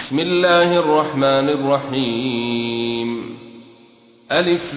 بسم الله الرحمن الرحيم. ألف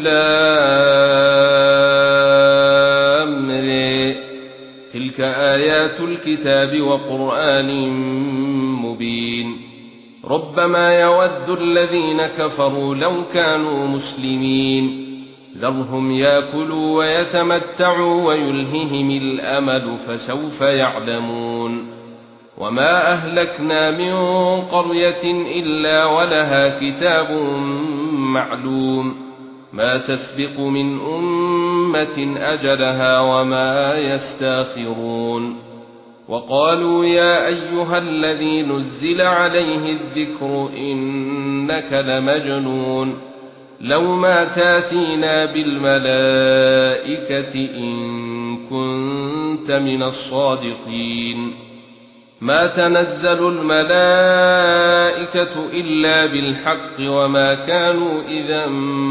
لام ر. تلك آيات الكتاب وقرآن مبين. ربما يود الذين كفروا لو كانوا مسلمين. ذرهم يأكلوا ويتمتعوا ويلههم الأمل فسوف يعلمون. وما أهلكنا من قرية إلا ولها كتاب معلوم ما تسبق من أمة أجلها وما يستاخرون. وقالوا يا أيها الذي نزل عليه الذكر إنك لمجنون لو ما تاتينا بالملائكة إن كنت من الصادقين. ما تنزل الملائكة إلا بالحق وما كانوا إذا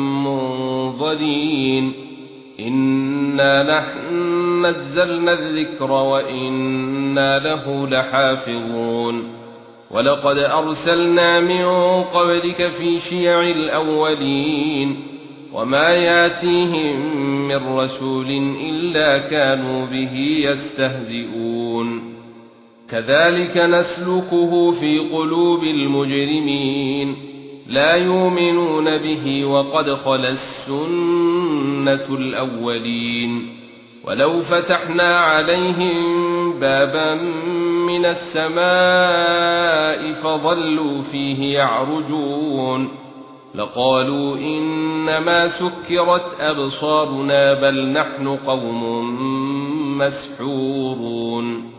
منظرين. إنا نحن نزلنا الذكر وإنا له لحافظون. ولقد أرسلنا من قبلك في شيع الأولين وما ياتيهم من رسول إلا كانوا به يستهزئون. كذلك نسلكه في قلوب المجرمين لا يؤمنون به وقد خلت سنة الأولين. ولو فتحنا عليهم بابا من السماء فظلوا فيه يعرجون لقالوا إنما سكرت أبصارنا بل نحن قوم مسحورون.